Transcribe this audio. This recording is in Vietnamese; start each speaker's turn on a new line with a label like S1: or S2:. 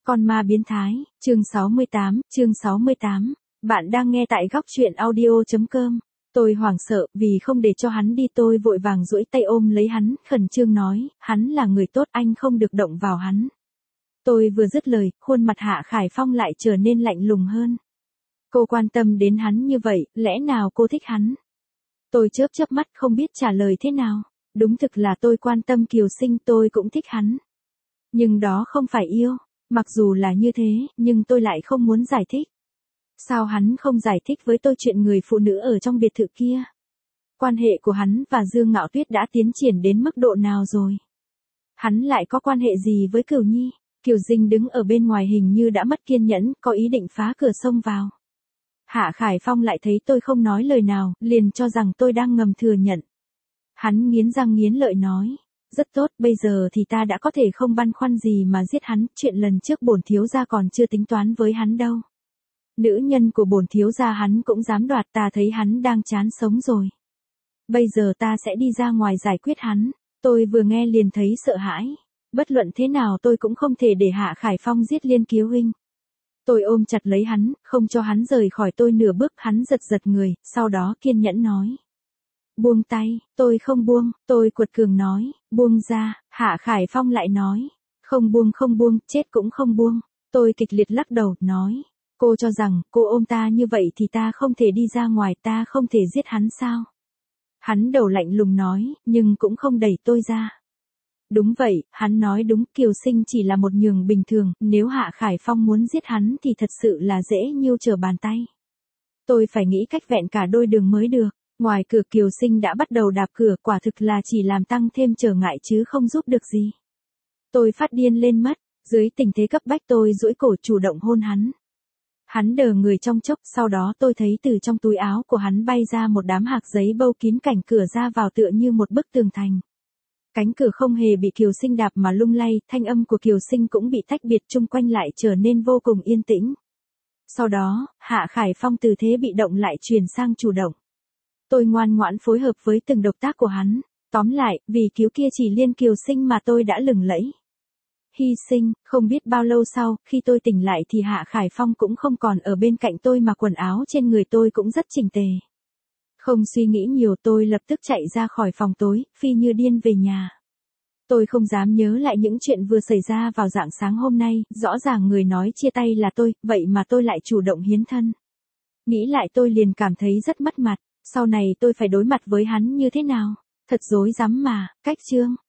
S1: Con ma biến thái, chương 68. Bạn đang nghe tại góc truyện audio.com. Tôi hoảng sợ, vì không để cho hắn đi tôi vội vàng duỗi tay ôm lấy hắn, khẩn trương nói, hắn là người tốt, anh không được động vào hắn. Tôi vừa dứt lời, khuôn mặt Hạ Khải Phong lại trở nên lạnh lùng hơn. Cô quan tâm đến hắn như vậy, lẽ nào cô thích hắn? Tôi chớp chớp mắt không biết trả lời thế nào. Đúng thực là tôi quan tâm Kiều Sinh, tôi cũng thích hắn. Nhưng đó không phải yêu. Mặc dù là như thế, nhưng tôi lại không muốn giải thích. Sao hắn không giải thích với tôi chuyện người phụ nữ ở trong biệt thự kia? Quan hệ của hắn và Dương Ngạo Tuyết đã tiến triển đến mức độ nào rồi? Hắn lại có quan hệ gì với Cửu Nhi? Kiều Dinh đứng ở bên ngoài hình như đã mất kiên nhẫn, có ý định phá cửa xông vào. Hạ Khải Phong lại thấy tôi không nói lời nào, liền cho rằng tôi đang ngầm thừa nhận. Hắn nghiến răng nghiến lợi nói. Rất tốt, bây giờ thì ta đã có thể không băn khoăn gì mà giết hắn, chuyện lần trước bổn thiếu gia còn chưa tính toán với hắn đâu. Nữ nhân của bổn thiếu gia hắn cũng dám đoạt, ta thấy hắn đang chán sống rồi. Bây giờ ta sẽ đi ra ngoài giải quyết hắn. Tôi vừa nghe liền thấy sợ hãi. Bất luận thế nào tôi cũng không thể để Hạ Khải Phong giết Liên Kiều huynh. Tôi ôm chặt lấy hắn, không cho hắn rời khỏi tôi nửa bước, hắn giật giật người, sau đó kiên nhẫn nói. Buông tay, tôi không buông, tôi cuột cường nói, buông ra, Hạ Khải Phong lại nói, không buông, chết cũng không buông. Tôi kịch liệt lắc đầu, nói, cô cho rằng, cô ôm ta như vậy thì ta không thể đi ra ngoài, ta không thể giết hắn sao? Hắn đầu lạnh lùng nói, nhưng cũng không đẩy tôi ra. Đúng vậy, hắn nói đúng, Kiều Sinh chỉ là một nhường bình thường, nếu Hạ Khải Phong muốn giết hắn thì thật sự là dễ như trở bàn tay. Tôi phải nghĩ cách vẹn cả đôi đường mới được. Ngoài cửa Kiều Sinh đã bắt đầu đạp cửa, quả thực là chỉ làm tăng thêm trở ngại chứ không giúp được gì. Tôi phát điên lên mất, dưới tình thế cấp bách tôi duỗi cổ chủ động hôn hắn. Hắn đờ người trong chốc, sau đó tôi thấy từ trong túi áo của hắn bay ra một đám hạc giấy bâu kín cảnh cửa ra vào tựa như một bức tường thành. Cánh cửa không hề bị Kiều Sinh đạp mà lung lay, thanh âm của Kiều Sinh cũng bị tách biệt, chung quanh lại trở nên vô cùng yên tĩnh. Sau đó, Hạ Khải Phong từ thế bị động lại chuyển sang chủ động. Tôi ngoan ngoãn phối hợp với từng động tác của hắn. Tóm lại, vì cứu kia chỉ Liên Kiều Sinh mà tôi đã lừng lẫy. Hy sinh, không biết bao lâu sau, khi tôi tỉnh lại thì Hạ Khải Phong cũng không còn ở bên cạnh tôi mà quần áo trên người tôi cũng rất chỉnh tề. Không suy nghĩ nhiều tôi lập tức chạy ra khỏi phòng tối, phi như điên về nhà. Tôi không dám nhớ lại những chuyện vừa xảy ra vào rạng sáng hôm nay, rõ ràng người nói chia tay là tôi, vậy mà tôi lại chủ động hiến thân. Nghĩ lại tôi liền cảm thấy rất mất mặt. Sau này tôi phải đối mặt với hắn như thế nào? Thật rối rắm mà. Cách chương